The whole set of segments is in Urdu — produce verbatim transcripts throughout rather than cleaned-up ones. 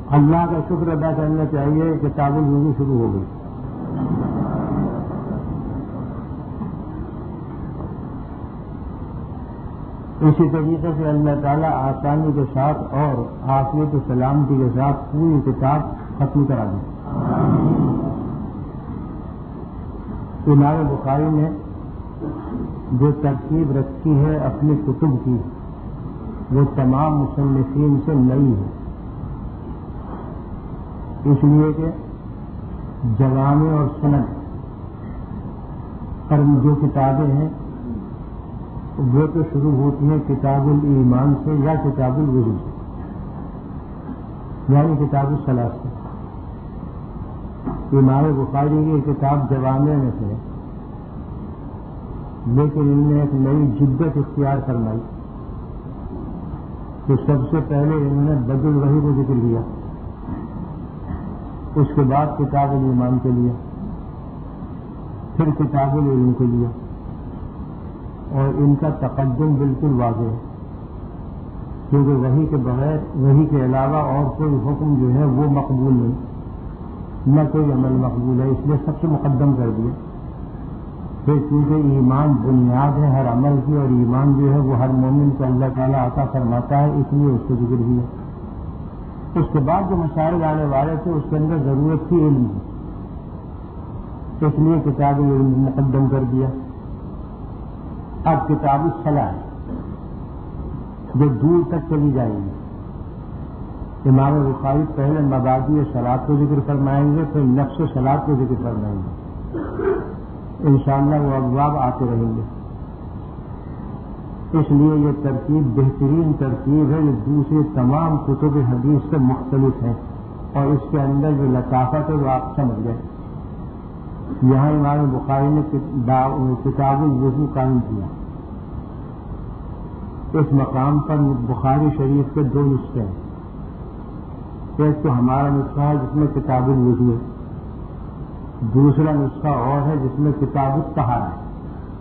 اللہ کا شکر ادا کرنا چاہیے کہ کتاب الوضو شروع ہو گئی. اسی طریقے سے اللہ تعالیٰ آسانی کے ساتھ اور عافیت و سلامتی کے ساتھ پوری کتاب ختم کرا دی. امام بخاری نے جو ترتیب رکھی ہے اپنی کتب کی وہ تمام مصنفین سے نئی ہے، اس لیے کہ جوامع اور سند پر جو کتابیں ہیں وہ تو شروع ہوتی ہیں کتاب الایمان سے یا کتاب الوضو سے، یعنی کتاب الصلاۃ سے. امام بخاری کی کتاب جوامع میں سے، لیکن ان نے ایک نئی جدت اختیار فرمائی کہ سب سے پہلے انہوں نے بدء الوحی کو ذکر کیا، اس کے بعد کتاب الایمان کے لیے، پھر کتاب العلم کے لیے، اور ان کا تقدم بالکل واضح ہے کیونکہ وحی کے بغیر وحی کے علاوہ اور کوئی حکم جو ہے وہ مقبول نہیں، نہ کوئی عمل مقبول ہے، اس لیے سب سے مقدم کر دیا. پھر کیونکہ ایمان بنیاد ہے ہر عمل کی، اور ایمان جو ہے وہ ہر مومن کو اللہ تعالیٰ عطا فرماتا ہے، اس لیے اس کو ذکر کیا. اس کے بعد جو مسائل آنے والے تھے اس کے اندر ضرورت تھی علم کی، اس لیے کتاب علم مقدم کر دیا. اب کتاب الصلاۃ جو دور تک چلی جائیں گی. امام بخاری پہلے مبادی صلاۃ کو ذکر فرمائیں گے، پھر نفس صلاۃ کو ذکر فرمائیں گے، انشاءاللہ وہ ابواب آتے رہیں گے. اس لیے یہ ترتیب بہترین ترتیب ہے جو دوسری تمام کتب حدیث سے مختلف ہے، اور اس کے اندر جو لطافت ہے وہ آپ سمجھ گئے. یہاں امام بخاری نے کتاب الوضو قائم کیا. اس مقام پر بخاری شریف کے دو نسخے ہیں، ایک تو ہمارا نسخہ ہے جس میں کتاب الوضو ہے، دوسرا نسخہ اور ہے جس میں کتاب الطہارہ ہے.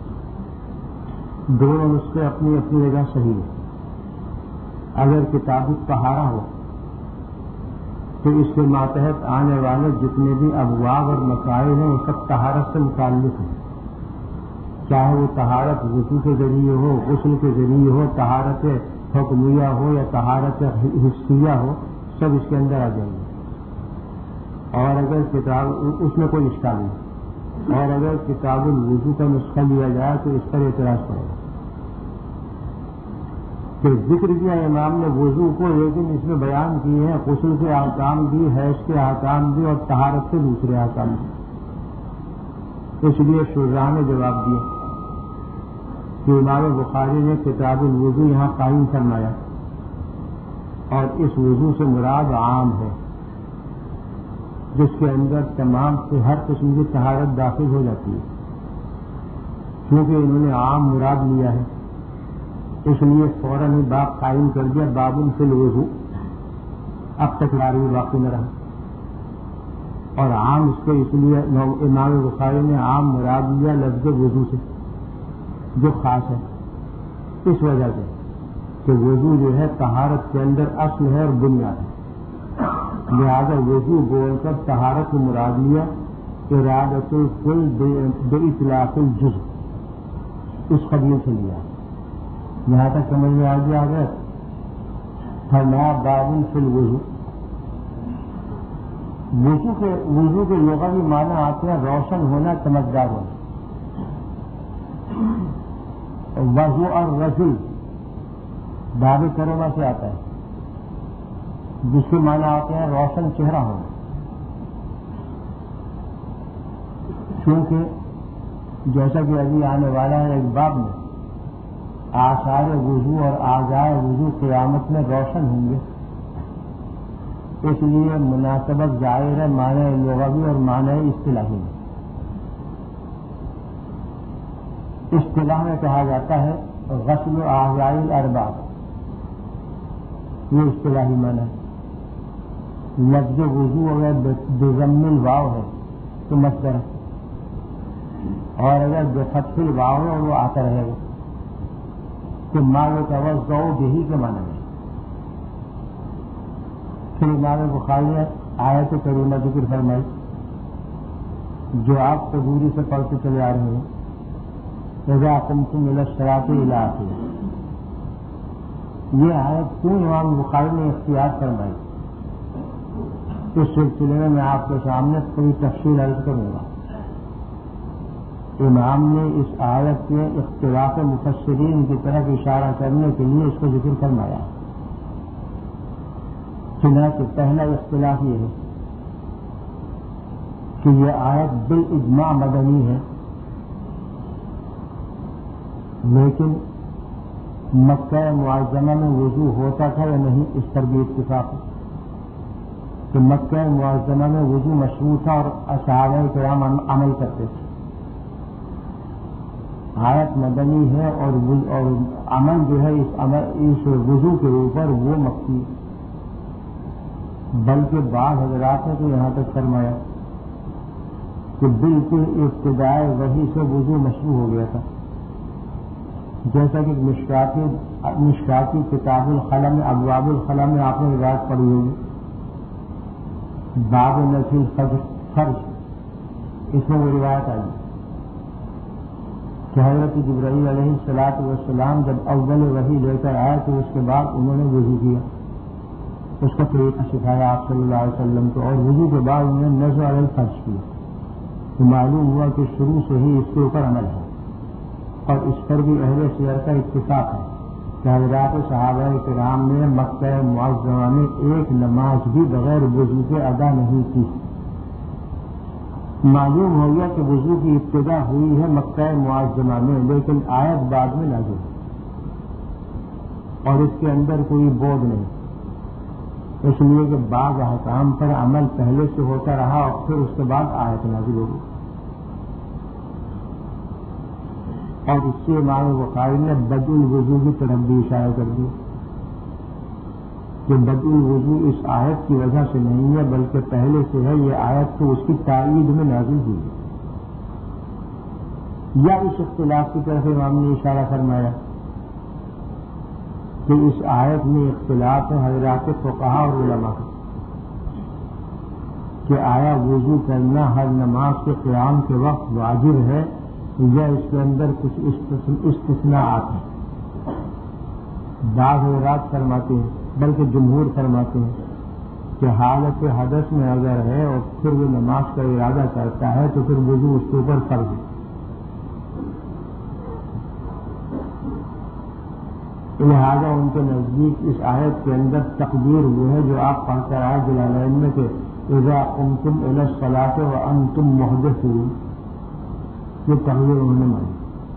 دونوں نسخے اپنی اپنی جگہ صحیح ہیں. اگر کتاب الطہارہ ہو تو اس کے ماتحت آنے والے جتنے بھی ابواب اور مسائل ہیں وہ سب طہارت سے متعلق ہیں، چاہے وہ طہارت وضو کے ذریعے ہو، غسل کے ذریعے ہو، طہارت حکمیہ ہو یا طہارت حسیہ ہو، سب اس کے اندر آ جائیں گے. اور اگر کتاب اس میں کوئی اشکال نہیں، اور اگر کتاب الوضو کا نسخہ لیا جائے تو اس پر اعتراض کرے گا کہ ذکر کیا امام نے وضو کو، لیکن اس میں بیان کیے ہیں غسل کے احکام بھی، حیض کے احکام بھی، اور طہارت سے دوسرے احکام بھی. اس لیے شراح نے جواب دیا کہ امام بخاری نے کتاب الوضو یہاں قائم فرمایا، اور اس وضو سے مراد عام ہے جس کے اندر تمام سے ہر قسم کی طہارت داخل ہو جاتی ہے، کیونکہ انہوں نے عام مراد لیا ہے. اس لیے فوراً ہی باب قائم کر دیا، باب فی الوضو. اب تک لاری باقی نہ رہا، اور عام اس کے اس لیے امام بخاری نے عام مراد لیا لفظ وضو سے جو خاص ہے، اس وجہ سے کہ وضو جو ہے طہارت کے اندر اصل ہے اور بنیاد ہے. لہذا وضو بول کر طہارت کو مراد لیا، ارادۃ الکل باطلاق الجزء اس قبیل سے لیا. یہاں تک سمجھ میں آ گیا. اگر فرمایا باب فی الوضو، وضو کے وضو کے لغوی معنی آتے ہیں روشن ہونا، چمکدار ہونا. وضو الرجل باب کرما سے آتا ہے جس کے معنی آتے ہیں روشن چہرہ ہونا. کیونکہ جیسا کہ ابھی آنے والا ہے ایک باب میں آثار وضو اور اعضاء وضو قیامت میں روشن ہوں گے، اس لیے مناسبت ظاہر ہے معنی لغوی اور معنی اصطلاحی میں. اصطلاح میں کہا جاتا ہے غسل اعضاء الاربع، یہ اصطلاحی معنی ہے. لفظ وضو اگر بضم الواو ہے تو مصدر ہے، اور اگر بفتح الواو ہے وہ آتا رہے گا کہ ما یتوضأ بہ کے معنی میں. پھر پھر امام بخاری نے آیت کریمہ ذکر فرمائی جو آپ قبوری سے پڑھتے چلے آ رہے ہیں، اذا قمتم الی الصلاۃ الی آخرہ. یہ آیت کیوں امام بخاری نے اختیار فرمائی، اس سلسلے میں آپ کے سامنے پوری تفصیل عرض کروں گا. امام نے اس آیت میں اختلاف مفسرین کی طرف اشارہ کرنے کے لیے اس کو ذکر فرمایا. چنانچہ پہلا اختلاف یہ ہے کہ یہ آیت بالاجماع مدنی ہے، لیکن مکہ معظمہ میں وضو ہوتا تھا یا نہیں اس پر بھی اتفاق ہے کہ مکہ معظمہ میں وضو مشروع تھا اور صحابہ کرام عمل کرتے تھے. آیت مدنی ہے اور اور عمل جو ہے اس عمل اس وضو کے اوپر وہ مکی، بلکہ بعض حضرات نے تو یہاں تک فرمایا کہ بالکل ابتدائے وحی سے وضو مشروع ہو گیا تھا، جیسا کہ مشکاتی مشکاتی کتاب الخلا میں ابواب الخلا میں آپ نے روایت پڑھی ہوگی، باب نفی فرض، اس میں وہ روایت آئی کہ حضرت جبرائیل علیہ الصلاۃ والسلام جب اول وحی لے کر آئے تو اس کے بعد انہوں نے وضو کیا، اس کا طریقہ سکھایا آپ صلی اللہ علیہ وسلم کو، اور وضو کے بعد انہوں نے نظر علیہ فرض کیا. تو معلوم ہوا کہ شروع سے ہی اس کے اوپر عمل ہے، اور اس پر بھی اہل سیر کا اتفاق ہے کہ حضرات صحابہ کرام نے مکہ معظمہ میں ایک نماز بھی بغیر وضو کے ادا نہیں کی. معلوم ہو گیا کہ وضو کی ابتدا ہوئی ہے مکہ معظمہ میں، لیکن آیت بعد میں نازل اور اس کے اندر کوئی بودھ نہیں، اس لیے کہ بعض احکام پر عمل پہلے سے ہوتا رہا اور پھر اس کے بعد آیت نازل ہوگی. اور اس سے امام بخاری نے بدء الوضو کی طرف بھی اشارہ کر دیا کہ بدء الوضو اس آیت کی وجہ سے نہیں ہے بلکہ پہلے سے ہے. یہ آیت تو اس کی تائید میں نازل ہوئی ہے. یا اس اختلاف کی طرف امام نے اشارہ فرمایا کہ اس آیت میں اختلاف ہے حضرات فقہاء اور علماء کہ آیا وضو کرنا ہر نماز کے قیام کے وقت واجب ہے یا اس کے اندر کچھ استثناءات ہیں. بعض حضرات فرماتے ہیں بلکہ جمہور فرماتے ہیں کہ حالت حدث میں اگر ہے اور پھر وہ نماز کا ارادہ کرتا ہے تو پھر وضو اس کے اوپر فرض ہے. لہٰذا ان کے نزدیک اس آیت کے اندر تقدیر وہ ہے جو آپ پڑھ کر آئے جلالین میں کہ اذا قمتم الی الصلاۃ وانتم محدثون، یہ تقدیر انہوں نے مانی.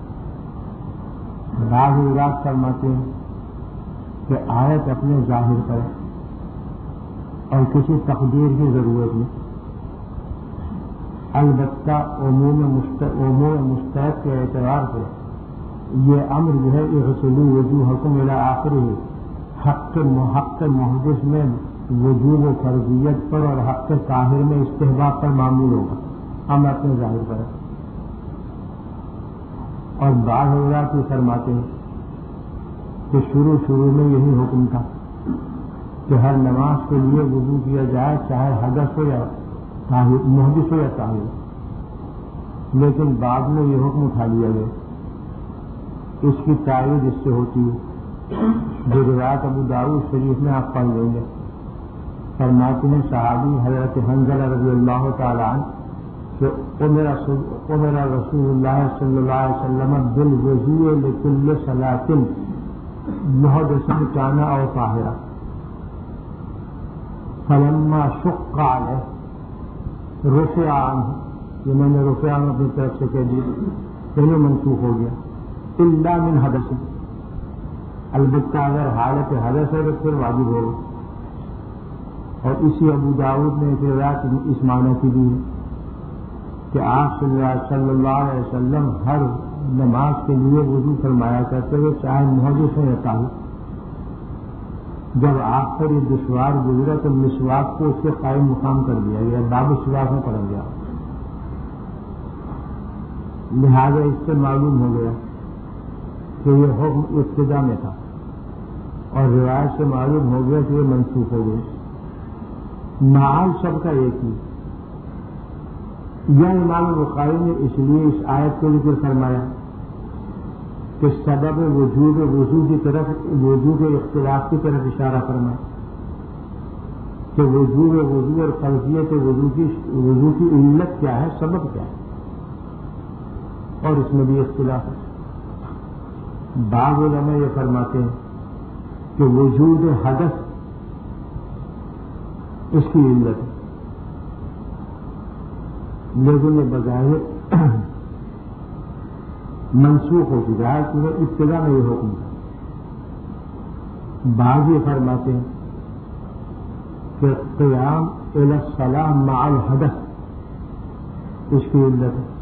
بعض حضرات فرماتے ہیں کہ آیت اپنے ظاہر پر اور کسی تقدیر کی ضرورت نہیں. البتہ عموم مستحق کے اعتبار سے یہ امر جو ہے اغسلوا وجوہکم الی آخرہ حق حق محدث میں وجوب و فرضیت پر اور حق طاہر میں استحباب پر معمول ہوگا، ہم اپنے ظاہر پر. اور بعض حضرات یہ فرماتے ہیں کہ شروع شروع میں یہی حکم تھا کہ ہر نماز کے لیے وضو کیا جائے چاہے حدث ہو یا محدث ہو یا طاہر، لیکن بعد میں یہ حکم اٹھا لیا گیا. اس کی تائید اس سے ہوتی ہے جو روایت ابو داؤد شریف میں آپ پڑھ لیں گے. فرماتے ہیں صحابی حضرت حنظلہ رضی اللہ تعالیٰ عنہ کہ امر رسول اللہ صلی اللہ علیہ وسلم بالوضوء لکل صلاۃ محدثا کان او طاہرا فلما شق علیہ رفع عنہ، یہ میں نے رفع عنہ اپنی طرف سے کہہ دیا، پہلے منسوخ ہو گیا. الا من حدث، البتہ اگر حالت حدث ہے تو پھر واجب ہوگا. اور اسی ابو داؤد نے ایک روایت اس معنی کی دی کہ آپ صلی اللہ علیہ وسلم ہر نماز کے لیے وضو فرمایا کرتے ہوئے چاہے محدث ہو یا طاہر. جب آپ پر یہ دشوار گزرا تو مسواک کو اس کے قائم مقام کر دیا گیا، باب سواک میں پڑا گیا. لہذا اس سے معلوم ہو گیا کہ یہ حکم ابتدا میں تھا اور روایت سے معلوم ہو گیا کہ یہ منسوخ ہو گئی. محال سب کا ایک ہی. یہ امام بخاری نے اس لیے اس آیت کو ذکر فرمایا کہ سبب وجوب وضو کی طرف وضو کے اختلاف کی طرف اشارہ فرمایا کہ وجوب وضو اور فرضیت وضو کی وضو کی علت کیا ہے، سبب کیا ہے، اور اس میں بھی اختلاف ہے. بعض علماء یہ فرماتے ہیں کہ وجود حدث اس کی علت ہے، لیکن یہ بظاہر منسوخ ہو چکا ہے کیونکہ ابتدا میں یہ حکم تھا. بعض یہ فرماتے ہیں کہ قیام الی الصلاۃ مع الحدث اس کی علت ہے،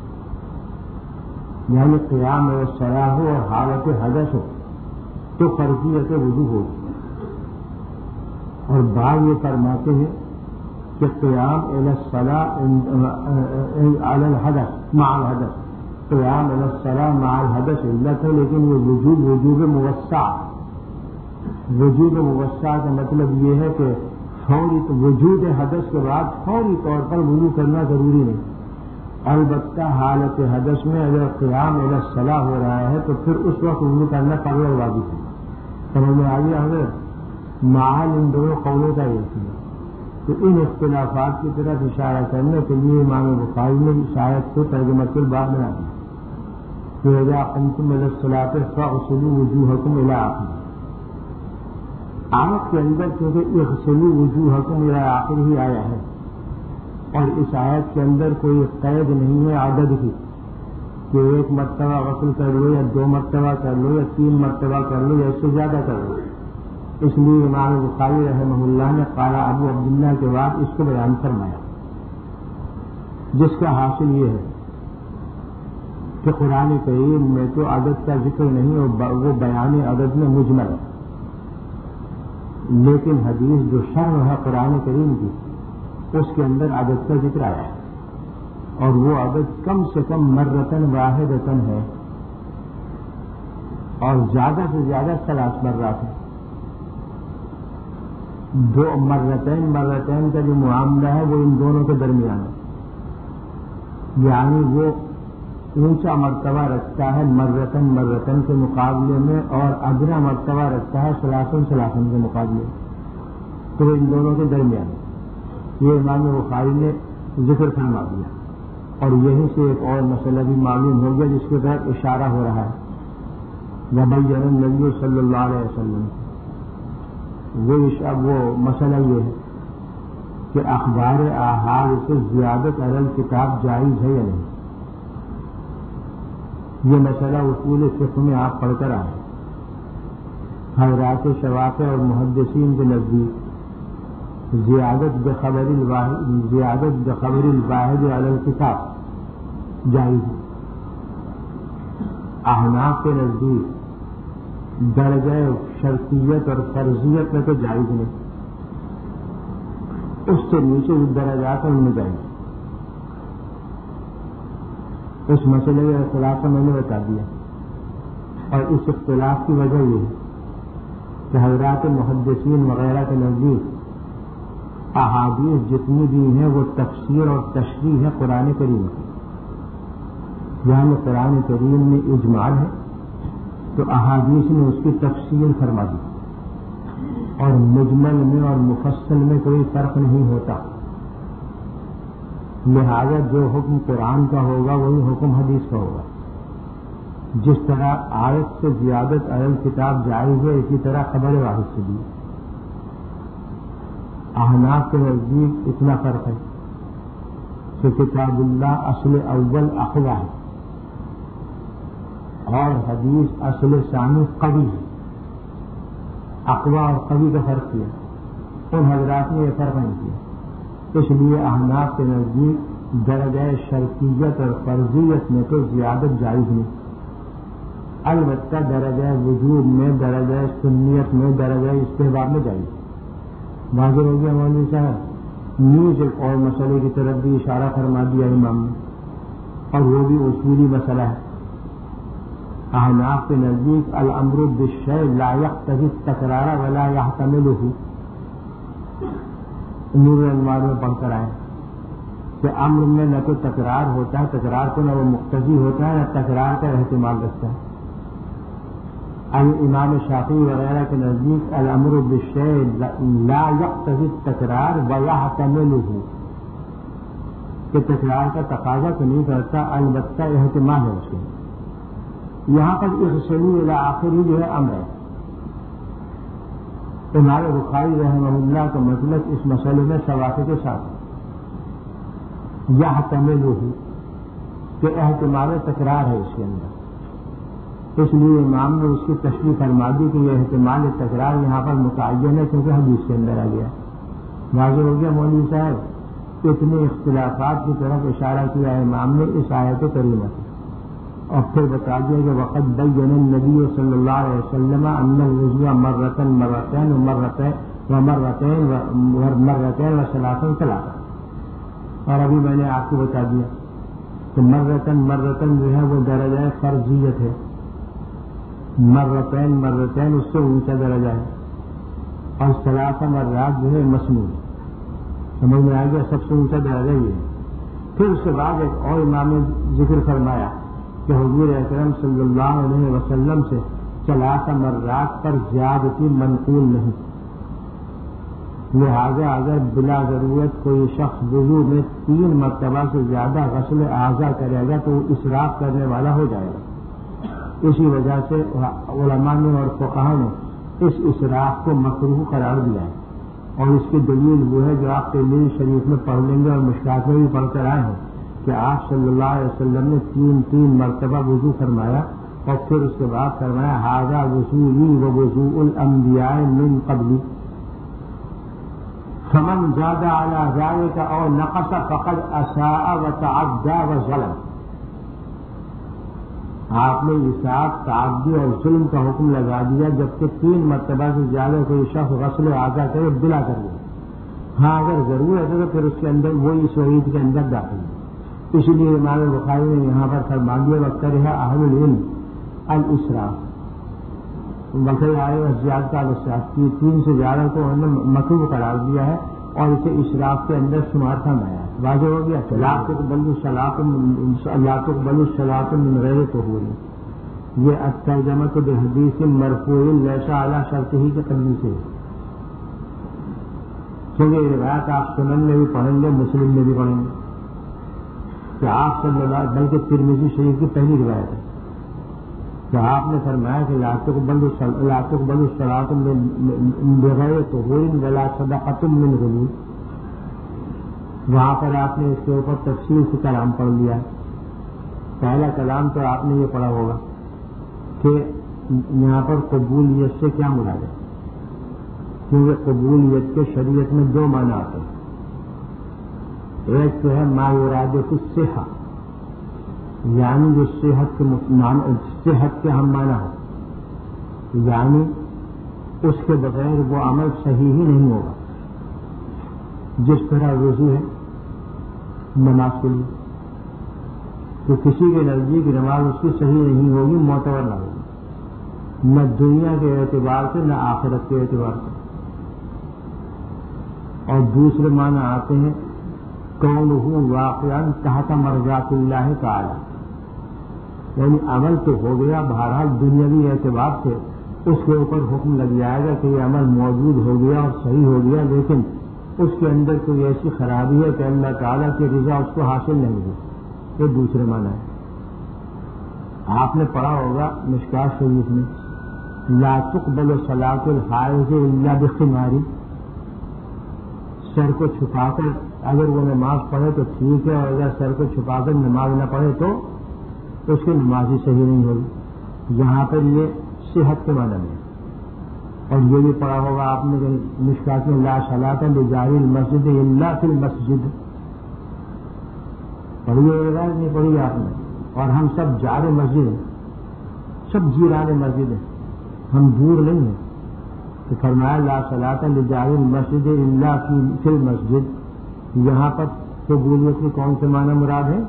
یعنی قیام الی الصلاۃ ہو اور حالت حدث ہو تو فرضیت وضو ہوگی. اور بعض یہ فرماتے ہیں کہ قیام الی الصلاۃ علی الحدث مع الحدث قیام الی الصلاۃ مع الحدث علت ہے، لیکن یہ وجوب وجوب موسع. وجوب موسع کا مطلب یہ ہے کہ فوری وجود حدث کے بعد فوری طور پر وضو کرنا ضروری نہیں. البتہ حالت حدث میں اگر قیام الی الصلاۃ ہو رہا ہے تو پھر اس وقت وضو کرنا فرض اور واجب ہے. سمجھ میں آ گیا ہمیں؟ محال ان دونوں قولوں کا ایک ہے. تو ان اختلافات کی طرف اشارہ کرنے کے لیے امام بخاری نے اس آیت کو ترجمۃ الباب بنا دیا کہ اذا قمتم الی الصلاۃ فاغسلوا وجوہکم الی آخر. آیت کے اندر کیونکہ اغسلوا وجوہکم الی آخر ہی آیا ہے، اور اس آیت کے اندر کوئی قید نہیں ہے عدد کی کہ ایک مرتبہ غسل کر لو یا دو مرتبہ کر لو یا تین مرتبہ کر لو یا اس سے زیادہ کر لو. اس لیے امام بخاری رحمہ اللہ نے قال ابو عبداللہ کے بعد اس کو بیان فرمایا، جس کا حاصل یہ ہے کہ قرآن کریم میں تو عدد کا ذکر نہیں اور وہ بیان عدد میں مجمل ہے، لیکن حدیث جو شرح ہے قرآن کریم کی اس کے اندر عدد کا ذکر آیا ہے، اور وہ عدد کم سے کم مرتن واحدتن ہے اور زیادہ سے زیادہ ثلاث مرات ہے. دو مرتين مرتين کا جو معاملہ ہے وہ ان دونوں کے درمیان ہے، یعنی وہ اونچا مرتبہ رکھتا ہے مرتن مرتن کے مقابلے میں اور ادنا مرتبہ رکھتا ہے سلاسن سلاسن کے مقابلے میں، تو وہ ان دونوں کے درمیان ہے. یہ امام بخاری نے ذکر فرما دیا، اور یہیں سے ایک اور مسئلہ بھی معلوم ہو گیا جس کے تحت اشارہ ہو رہا ہے. وبین النبی صلی اللہ علیہ وسلم وہ وہ مسئلہ یہ ہے کہ اخبار آحاد سے زیادت علی کتاب جائز ہے یا نہیں. یہ مسئلہ اصول فقہ میں آپ پڑھ کر آئے. حضرات شوافع اور محدثین کے نزدیک زیادت بخبر الواحد زیادت بخبر الواحد علی الکتاب جائز ہے. احناف کے نزدیک درجہ شرطیت اور فرضیت میں تو جائز نہیں، اس سے نیچے درجات ان میں جائز. اس مسئلے کا اختلاف میں نے بتا دیا، اور اس اختلاف کی وجہ یہ ہے کہ حضرات محدثین وغیرہ کے نزدیک احادیث جتنی بھی ہیں وہ تفسیر اور تشریح ہے قرآن کریم کی. یعنی قرآن کریم میں اجمال ہے تو احادیث نے اس کی تفصیل فرما دی، اور مجمل میں اور مفصل میں کوئی فرق نہیں ہوتا. لہذا جو حکم قرآن کا ہوگا وہی حکم حدیث کا ہوگا. جس طرح آیت سے زیادت علی کتاب جائز ہے اسی طرح خبر واحد سے بھی. احناف کے نزدیک اتنا فرق ہے کہ کتاب اللہ اصل اول اقوا ہے اور حدیث اصل ثانی قوی ہے. اقوا اور قوی کا فرق کیا، ان حضرات نے یہ فرق نہیں کیا. اس لیے احناف کے نزدیک درجہ شرطیت اور فرضیت میں تو زیادت جائز نہیں، البتہ درجہ وجوب میں درجہ سنیت میں درجہ استحباب میں جائز. واضح ہو گیا مولوی صاحب؟ نیز ایک اور مسئلے کی طرف بھی اشارہ فرما دیا امام نے، اور وہ بھی اصولی مسئلہ ہے. احناف کے نزدیک الامر بالشیء لا یقتضی التکرار ولا یحتملہ، نور الانوار میں پڑھ کر آئے کہ امر میں نہ تو تکرار ہوتا ہے، تکرار کو نہ وہ مقتضی ہوتا ہے، نہ تکرار کا احتمال رکھتا ہے۔ امام شافعی وغیرہ کے نزدیک الامر بالشیء لا یقتضی التکرار ویحتملہ، کہ تکرار کا تقاضا تو نہیں کرتا، البتہ احتمال ہے اس کے۔ یہاں پر اغسلوا الی آخری جو ہے امر ہے۔ امام بخاری رحمہ اللہ کا مطلب اس مسئلے میں شواہد کے ساتھ یحتملہ، کہ احتمال تکرار ہے اس کے اندر، اس لیے امام نے اس کی تشریح فرما دی کہ یہ احتمال تکرار یہاں پر متعین ہے کیونکہ حدیث کے اندر آ گیا۔ واضح ہو گیا مولوی صاحب؟ اتنے اختلافات کی طرف اشارہ کیا امام نے اس آیت کریمہ سے، اور پھر بتا دیا کہ وقت بین النبی صلی اللہ علیہ وسلم ان الوضوء مرتين مرتين ومرتين ومرتين ومرتين وثلاثا ثلاثا، اور ابھی میں نے آپ کو بتا دیا کہ مرتن مرتن جو ہے وہ درجہ فرضیت ہے، مرتين مرتين اس سے اونچا درجہ ہے، اور ثلاث مرات جو ہے مسنون، سمجھ میں آ گیا، سب سے اونچا درجہ یہ ہے۔ پھر اس کے بعد ایک اور امام نے ذکر فرمایا کہ حضور اکرم صلی اللہ علیہ وسلم سے ثلاث مرات پر زیادتی منقول نہیں، لہذا اگر بلا ضرورت کوئی شخص وضو میں تین مرتبہ سے زیادہ غسل اعضاء کرے گا تو وہ اسراف کرنے والا ہو جائے گا۔ اسی وجہ سے علماء نے اور فقہاء نے اس اسراف کو مکروہ قرار دیا ہے، اور اس کی دلیل وہ ہے جو آپ ترمذی شریف میں پڑھ لیں گے اور مشکات میں بھی پڑھ کر آئے ہیں کہ آپ صلی اللہ علیہ وسلم نے تین تین مرتبہ وضو فرمایا، اور پھر اس کے بعد فرمایا ھذا وضوئی ووضوء الانبیاء من قبلی فمن زاد علی ذلک او نقص فقد اساء وتعدى وظلم۔ آپ نے اساءت، تعدی اور ظلم کا حکم لگا دیا جبکہ تین مرتبہ سے زیادہ کوئی شخص غسل اعضاء کرے بلا کر لے۔ ہاں اگر ضرورت ہے تو پھر اس کے اندر وہی اس وعید کے اندر داخل ہے۔ اسی لیے امام بخاری نے یہاں پر فرما دیا وکرہ اہل العلم الاسراف، بقیہ آئے زیادہ الاسراف کی، تین سے زیادہ کو انہوں نے مکروہ قرار دیا ہے اور اسے اسراف کے اندر شمار فرمایا ہے۔ واضح ہو گیا؟ لا تقبل الصلاۃ لا تقبل الصلاۃ من غیر طہور، یہ الترجمۃ بحدیث مرفوع لیس علی شرطہ کے قبل سے، کیونکہ یہ روایت آپ سنن میں بھی پڑھیں گے، مسلم میں بھی پڑھیں گے کہ آپ صلی اللہ، بلکہ ترمذی شریف کی پہلی روایت ہے کہ آپ نے فرمایا کہ لا تقبل لا تقبل الصلاۃ بغیر طہور ولا صدقۃ من غلول، وہاں پر آپ نے اس کے اوپر تفصیل سے کلام پڑھ لیا۔ پہلا کلام تو آپ نے یہ پڑھا ہوگا کہ یہاں پر قبولیت سے کیا مراد ہے، کیونکہ قبولیت کے شریعت میں دو معنی آتے ہیں، ایک تو ہے ما یراد فی الصحہ، یعنی جو صحت کے صحت کے ہم معنی ہو، یعنی اس کے بغیر وہ عمل صحیح ہی نہیں ہوگا، جس طرح وضو ہے نماز کے لیے، تو کسی کے نزدیک نماز اس کی صحیح نہیں ہوگی، معتبر نہ ہوگی، نہ دنیا کے اعتبار سے نہ آخرت کے اعتبار سے۔ اور دوسرے معنی آتے ہیں کونہ واقعا تحت مرضات اللہ تعالی، یعنی عمل تو ہو گیا، بہرحال دنیاوی اعتبار سے اس کے اوپر حکم لگ جائے گا کہ یہ عمل موجود ہو گیا اور صحیح ہو گیا، لیکن اس کے اندر کوئی ایسی خرابی ہے کہ اللہ تعالیٰ کی رضا اس کو حاصل نہیں ہوئی، یہ دوسرے معنی ہے۔ آپ نے پڑھا ہوگا مشکات شریف میں لا تقبل صلاۃ الحائض الا بخمار، سر کو چھپا کر اگر وہ نماز پڑھے تو ٹھیک ہے، اور اگر سر کو چھپا کر نماز نہ پڑھے تو اس کی نماز ہی صحیح نہیں ہوگی۔ یہاں پر یہ صحت کے معنی میں، اور یہ بھی پڑھا ہوگا آپ نے کہ مشکات میں لا صلاۃ لجاری المسجد الا فی المسجد، پڑھی ہے روایت نہیں پڑھی آپ نے؟ اور ہم سب جار مسجد ہیں، سب جیران مسجد ہیں، ہم دور نہیں ہیں، تو فرمایا لا صلاۃ لجاری المسجد الا فی المسجد۔ یہاں پر قبولیت کے کون سے معنی مراد ہے؟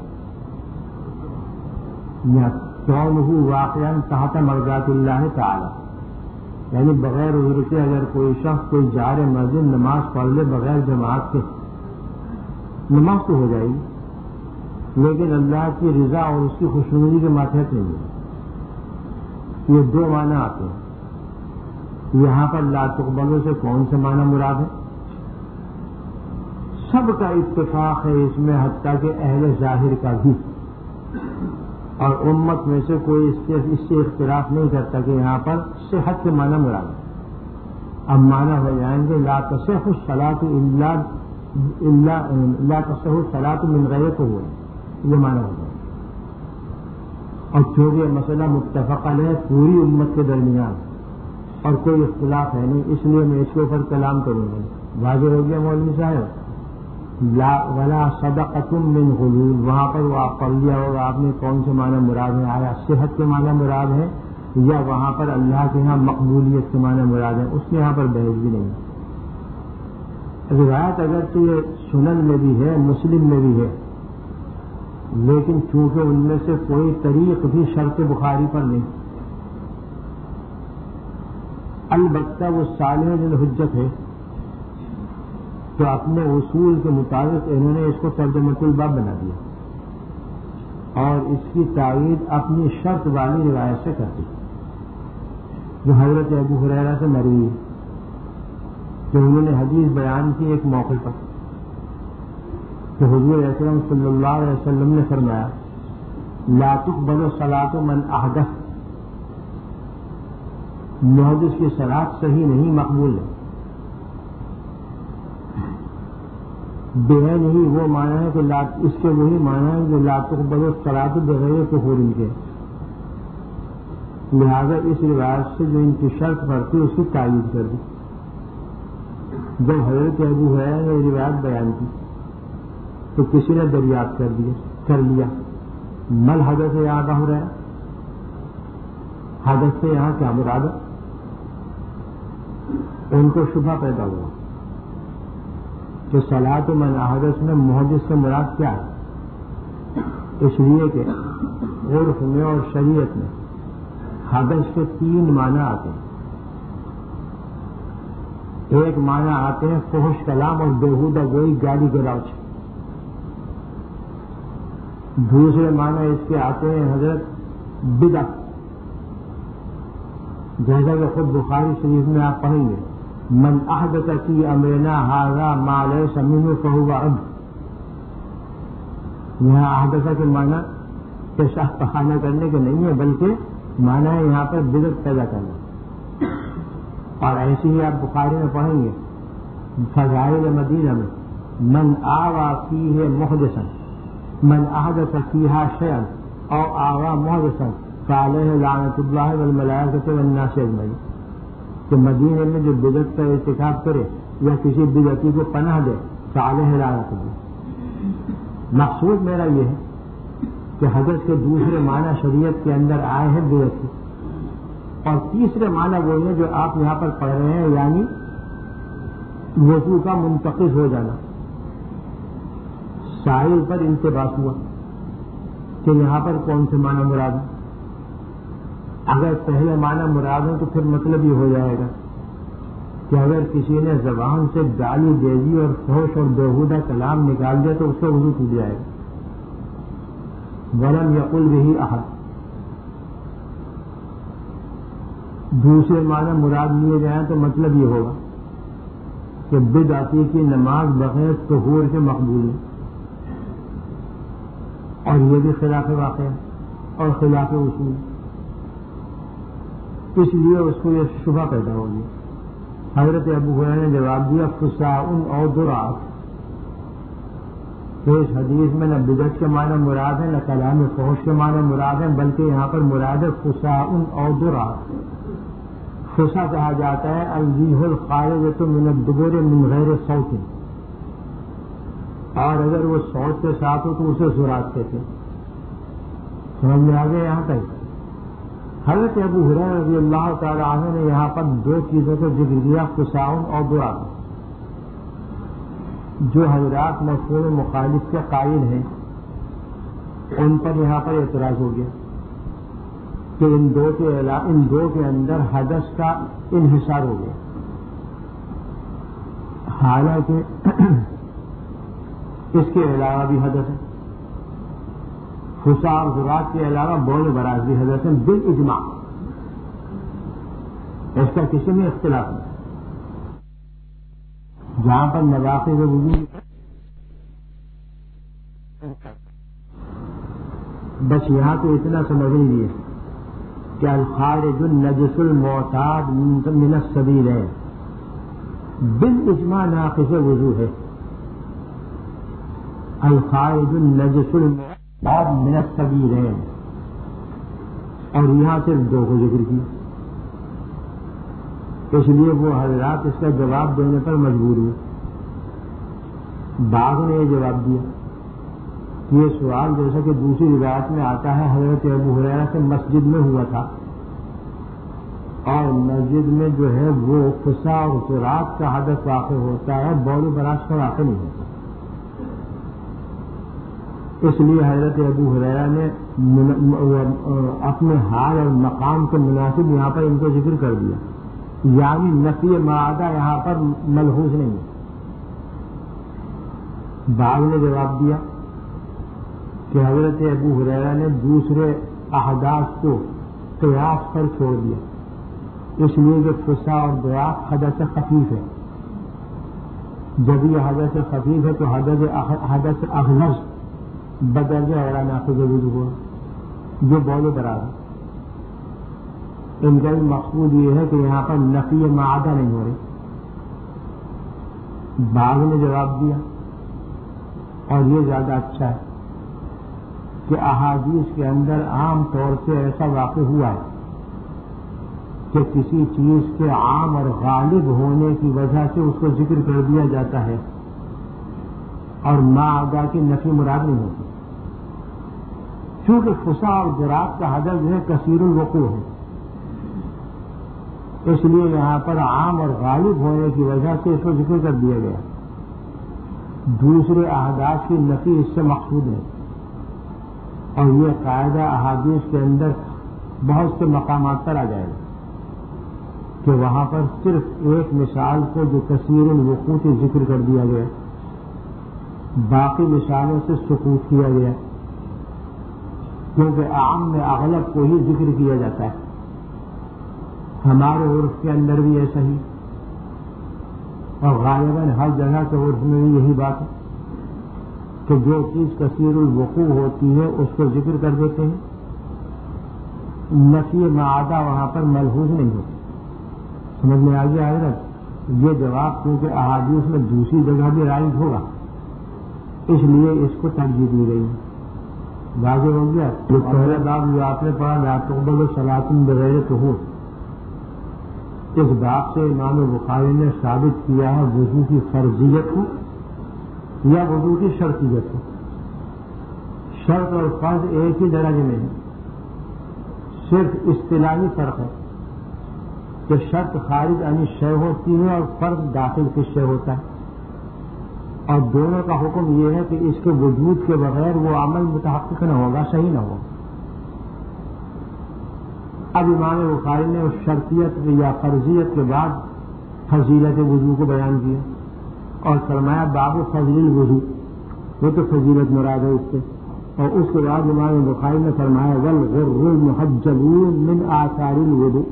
کونہ واقعا تحت مرضات اللہ تعالی، یعنی بغیر عذر کے اگر کوئی شخص کوئی جار مسجد نماز پڑھ لے بغیر جماعت کے، نماز تو ہو جائے گی لیکن اللہ کی رضا اور اس کی خوشنودی کے ماتحت نہیں ہے۔ یہ دو معنی آتے ہیں۔ یہاں پر لا تقبلوں سے کون سے معنی مراد ہے؟ سب کا اتفاق ہے اس میں، حتیٰ کہ اہل ظاہر کا بھی، اور امت میں سے کوئی اس سے اس سے اختلاف نہیں کرتا کہ یہاں پر صحت کے معنی مراد ہے۔ اب معنی ہو جائیں گے لا تصح الصلاۃ الا الا لا تصح الصلاۃ من غیر طہور، یہ معنی ہو جائے گا۔ اور چونکہ مسئلہ متفق علیہ ہے پوری امت کے درمیان اور کوئی اختلاف ہے نہیں، اس لیے میں اس کے اوپر کلام کروں گا۔ واضح ہو گیا مولوی صاحب؟ لا ولا صدقۃ من غلول، وہاں پر وہ آپ پڑھ لیا ہوگا آپ نے کون سے معنی مراد ہے، آیا صحت کے معنی مراد ہے یا وہاں پر اللہ کے ہاں مقبولیت کے معنی مراد ہے، اس کے یہاں پر بحث بھی نہیں۔ روایت اگرچہ یہ سنن میں بھی ہے مسلم میں بھی ہے، لیکن چونکہ ان میں سے کوئی طریق بھی شرط بخاری پر نہیں، البتہ وہ صالح الحجت ہے تو اپنے اصول کے مطابق انہوں نے اس کو ترجمۃ الباب بنا دیا اور اس کی تائید اپنی شرط والی روایت سے کر دی جو حضرت ابو ہریرہ سے مروی ہے، کہ انہوں نے حدیث بیان کی ایک موقع پر کہ حضور اکرم صلی اللہ علیہ وسلم نے فرمایا لا تقبل صلاۃ من احدث، محدث کی صلاۃ صحیح نہیں، مقبول ہے۔ بے نہیں وہ معنی ہے کہ اس کے وہی معنی ہے کہ لا تقبل الصلاۃ بغیر طہور کے، لہذا اس روایت سے جو ان کی شرط پڑتی اس کی تائید کر دی۔ جب حضرت ابو ہریرہ نے روایت بیان کی تو کسی نے دریافت کر دیا کر لیا مل حدث یہاں کا ہو رہا ہے، حدث سے یہاں کیا مراد ہے؟ ان کو شبہ پیدا ہوا کہ صلاۃ من احدث میں محدث سے مراد کیا ہے؟ اس لیے کہ عرف میں اور شریعت میں حدث کے تین معنی آتے ہیں۔ ایک معنی آتے ہیں فحش کلام اور بیہودہ گوئی، گالی گلوچ۔ دوسرے معنی اس کے آتے ہیں حضرت بدعت، جیسا کہ خود بخاری شریف میں آپ پڑھیں گے من احدث فی امرنا ھذا ما لیس منہ فہو رد۔ یہاں احدث کے معنی پیشاب پخانہ کرنے کے نہیں ہے، بلکہ معنی ہے یہاں پر بدعت پیدا کرنا۔ اور ایسے ہی آپ بخاری میں پڑھیں گے فضائل مدینہ میں من آوى فیہ محدثا من احدث فیہا شیئا او آوى محدثا فعلیہ لعنۃ اللہ والملائکۃ والناس اجمعین، کہ مدینے میں جو بدعت کا ارتکاب کرے یا کسی بدعتی کو پناہ دے فعلیہ لعنۃ اللہ۔ مقصود میرا یہ ہے کہ حدث کے دوسرے معنی شریعت کے اندر آئے ہیں بدعت کی، اور تیسرے معنی وہی ہے جو آپ یہاں پر پڑھ رہے ہیں، یعنی وضو کا منتقض ہو جانا۔ سائل پر التباس ہوا کہ یہاں پر کون سے معنی مراد ہے۔ اگر پہلے معنی مراد ہے تو پھر مطلب یہ ہو جائے گا کہ اگر کسی نے زبان سے گالی دے دی اور فحش اور بیہودہ کلام نکال دیا تو اس کا وضو ٹوٹ جائے گا۔ ولم یقل بہ احد۔ دوسرے معنی مراد لیے جائیں تو مطلب یہ ہوگا کہ بدعتی کی نماز بغیر طہور کے مقبول ہے، اور یہ بھی خلاف واقع ہے اور خلاف اصول، اس لیے اس کو یہ شبہ پیدا ہو گیا۔ حضرت ابو ہریرہ نے جواب دیا فساء او درات، تو اس حدیث میں نہ بدعت کے معنی مراد ہے نہ کلام فحش کے معنی مراد ہے، بلکہ یہاں پر مراد ہے فساء او درات۔ فسا کہا جاتا ہے الریح الخارجۃ من الدبر من غیر صوت، اور اگر وہ صوت کے ساتھ ہو تو اسے زرات کہتے ہیں۔ سمجھ میں آ گیا یہاں تک؟ حضرت ابو ہریرہ رضی اللہ تعالی عنہ نے یہاں پر دو چیزوں کو ذکر کیا، فساء اور درات۔ جو حضرات مفہوم مخالف کے قائل ہیں ان پر یہاں پر اعتراض ہو گیا کہ ان دو کے ان دو کے اندر حدث کا انحصار ہو گیا، حالانکہ اس کے علاوہ بھی حدث ہے، خصا اور ذرات کے علاوہ بول براز بھی حدث ہے بالاجماع، اس کا کسی میں اختلاف نہیں۔ جہاں پر نواقض وضو بس یہاں تو اتنا سمجھ لیجیے کہ الخارج النجس المعتاد من السبیل ہے، بالاجماع ناقض وضو ہے، الخارج النجس المعتاد من السبیل ہے، اور یہاں صرف دو کو ذکر کیا، اس لیے وہ حضرات اس کا جواب دینے پر مجبور ہوئے۔ بعض نے یہ جواب دیا کہ یہ سوال جیسا کہ دوسری روایت میں آتا ہے حضرت ابو ہریرہ سے مسجد میں ہوا تھا، اور مسجد میں جو ہے وہ خصا اور ذرات کا حدث واقع ہوتا ہے، بول براز کا واقع نہیں ہوتا، اس لیے حضرت ابو ہریرہ نے اپنے حال اور مقام کے مناسب یہاں پر ان کو ذکر کر دیا، یعنی نفی معادہ یہاں پر ملحوظ نہیں ہے۔ بعض نے جواب دیا کہ حضرت ابو ہریرہ نے دوسرے احداث کو قیاس پر چھوڑ دیا، اس لیے کہ خصا اور ضیاف حدث خفیف ہے، جب یہ حدث خفیف ہے تو حدث حدث اغلظ بدرجہ اعلیٰ ناقض وضو ہوا جو بول براز ہے۔ ان کا مقصود یہ ہے کہ یہاں پر نفی معادہ نہیں ہو رہی۔ بعض نے جواب دیا اور یہ زیادہ اچھا ہے کہ احادیث کے اندر عام طور سے ایسا واقع ہوا ہے کہ کسی چیز کے عام اور غالب ہونے کی وجہ سے اس کو ذکر کر دیا جاتا ہے اور معادہ کی نفی مراد نہیں ہوتی، چونکہ خصا اور ذرات کا حدث جو ہے کثیر الوقوع ہے، اس لیے یہاں پر عام اور غالب ہونے کی وجہ سے اس کو ذکر کر دیا گیا، دوسرے احداث کی نفی اس سے مقصود ہے، اور یہ قاعدہ احادیث کے اندر بہت سے مقامات پر آ جائے گا کہ وہاں پر صرف ایک مثال کو جو کثیر الوقوع سے ذکر کر دیا گیا، باقی مثالوں سے سکوت کیا گیا، کیونکہ عام میں اغلب کو ہی ذکر کیا جاتا ہے، ہمارے عرف کے اندر بھی ایسا ہی، اور غالباً ہر جگہ کے عرف میں بھی یہی بات ہے کہ جو چیز کثیر الوقوع ہوتی ہے اس کو ذکر کر دیتے ہیں، نفی معادہ وہاں پر ملحوظ نہیں ہوتی۔ سمجھ میں آ گیا حضرت؟ یہ جواب کیونکہ احادیث میں دوسری جگہ بھی رائج ہوگا، اس لیے اس کو ترجیح دی گئی ہے۔ واضح ہو گیا؟ جو پہلے باب جو آپ نے پڑھا لا تقبل صلاۃ بغیر طہور، اس باب سے امام بخاری نے ثابت کیا ہے وضو کی فرضیت ہو یا وضو کی شرطیت ہو، شرط اور فرض ایک ہی درجے میں ہے، صرف اصطلاحی فرق ہے کہ شرط خارج عن شے ہوتی ہے اور فرض داخل کی شے ہوتا ہے، اور دونوں کا حکم یہ ہے کہ اس کے وجود کے بغیر وہ عمل متحقق نہ ہوگا، صحیح نہ ہوگا۔ اب امام بخاری نے اس شرطیت یا فرضیت کے بعد فضیلت وضو کو بیان کیا اور فرمایا باب فضل الوضو، وہ تو فضیلت مراد ہے اس سے، اور اس کے بعد امام بخاری نے فرمایا والغر المحجلون من آثار الوضو،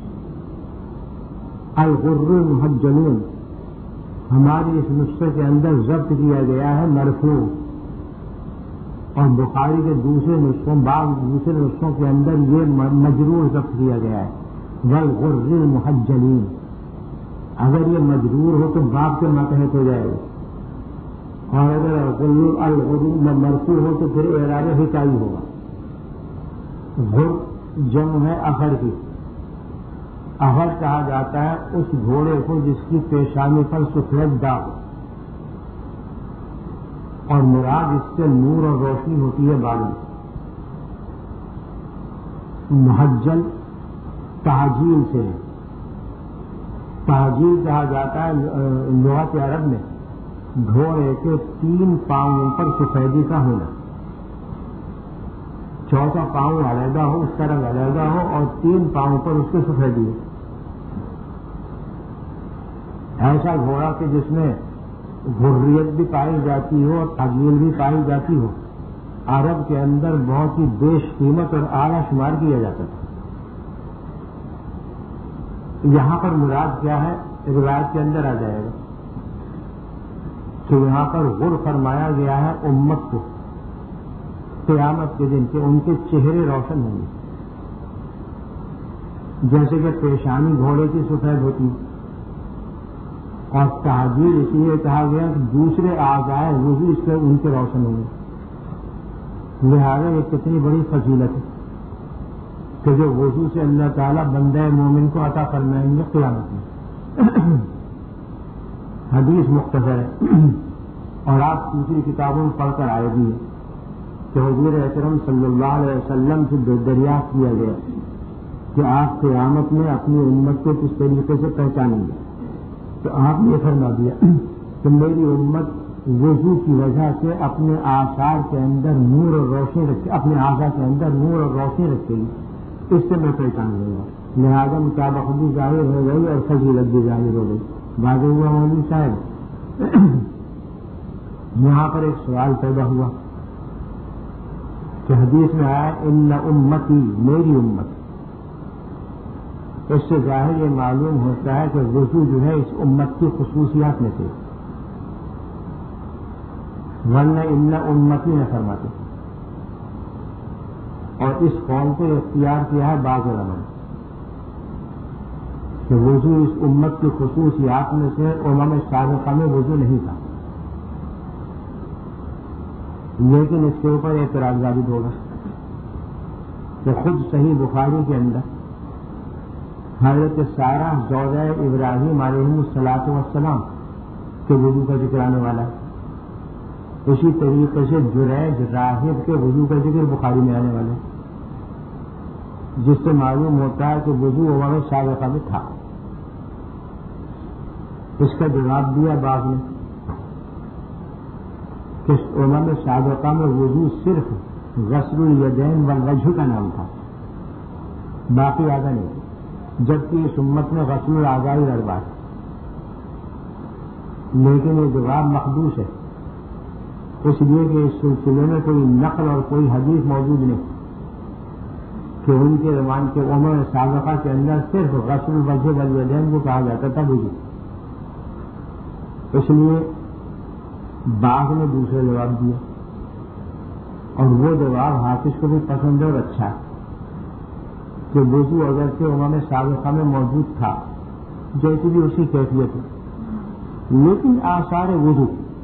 الغر المحجلون ہماری اس نسخے کے اندر ضبط کیا گیا ہے مرفوع، اور بخاری کے دوسرے نسخوں بعض دوسرے نسخوں کے اندر یہ مجرور ضبط کیا گیا ہے والغر المحجلین، اگر یہ مجرور ہو تو باب کے ماتحت ہو جائے گا، اور اگر الغر مرفوع ہو تو پھر اعراب حکائی ہوگا۔ غر جمع ہے اخر کی، اخر کہا جاتا ہے اس گھوڑے کو جس کی پیشانی پر سفید داغ، اور مراد اس سے نور اور روشنی ہوتی ہے بال میں۔ محجل تحجیل سے، تحجیل کہا جاتا ہے لغت عرب میں گھوڑے کے تین پاؤں پر سفیدی کا ہونا، چوتھا پاؤں علیحدہ ہو، اس کا رنگ علیحدہ ہو، اور تین پاؤں پر اس کے سفیدی ہو. ایسا گھوڑا کہ جس میں غریت بھی پائی جاتی ہو اور تعجیل بھی پائی جاتی ہو، عرب کے اندر بہت ہی بیش قیمت اور اعلیٰ شمار کیا جاتا تھا. یہاں پر مراد کیا ہے روایت کے اندر آ جائے گا کہ یہاں پر غر فرمایا گیا ہے امت کو قیامت کے دن کے ان کے چہرے روشن ہوں گے، جیسے کہ پیشانی گھوڑے کی سفید ہوتی ہے. اور تعجیل اس لیے کہا گیا کہ دوسرے اعضاء وضو اس کے ان کے روشن ہوں گے. لہٰذا یہ کتنی بڑی فضیلت ہے کہ جو وضو سے اللہ تعالیٰ بندہ مومن کو عطا فرمائیں گے قیامت میں. حدیث مختصر ہے اور آپ دوسری کتابوں میں پڑھ کر آئے بھی ہیں کہ حضور اکرم صلی اللہ علیہ وسلم سے دریافت کیا گیا کہ آپ قیامت میں اپنی امت کو کس طریقے سے پہچانیں گے. تو آپ نے یہ فرما دیا کہ میری امت وضو کی وجہ سے اپنے آثار کے اندر نور اور روشنی رکھے اپنے اعضاء کے اندر نور اور روشنی رکھے گی، اس سے میں پہچان لوں گا. لہٰذا مطابق بھی ظاہر ہو گئی اور فضیلت بھی ظاہر ہو گئی. واضح ہوا مولوی صاحب؟ یہاں پر ایک سوال پیدا ہوا کہ حدیث میں آیا ان امتی، میری امت. اس سے ظاہر یہ معلوم ہوتا ہے کہ وضو جو ہے اس امت کی خصوصیات میں سے، ورنہ ان امتی نہ فرماتے. اور اس قول کو اختیار کیا ہے بعض علماء نے کہ وضو اس امت کی خصوصیات میں سے امم سابقہ میں وضو نہیں تھا. لیکن اس کے اوپر اعتراض ثابت ہوگا کہ خود صحیح بخاری کے اندر حضرت سارہ زوجہ ابراہیم علیہ الصلاۃ والسلام کے وضو کا ذکر آنے والا ہے. اسی طریقے سے جریج راہب کے وضو کا ذکر بخاری میں آنے والا ہے، جس سے معلوم ہوتا ہے کہ وضو امم سابقہ میں تھا. اس کا جواب دیا بعض نے کہ امم سابقہ میں وضو صرف غسل الیدین والوجہ کا نام تھا، باقی آگا نہیں، جبکہ اس امت میں غسل الاعضاء الاربعہ. لیکن یہ جواب مخدوش ہے، اس لیے کہ اس سلسلے میں کوئی نقل اور کوئی حدیث موجود نہیں کہ ان کے زمان کے امم سابقہ کے اندر صرف غسل الوجہ والیدین کو کہا جاتا تھا وضو. اس لیے بعض نے دوسرے جواب دیا اور وہ جواب حافظ کو بھی پسند اور اچھا ہے کہ وضو اگر سے امم سابقہ میں موجود تھا جیسے بھی اسی کیفیت ہے، لیکن آثار وضو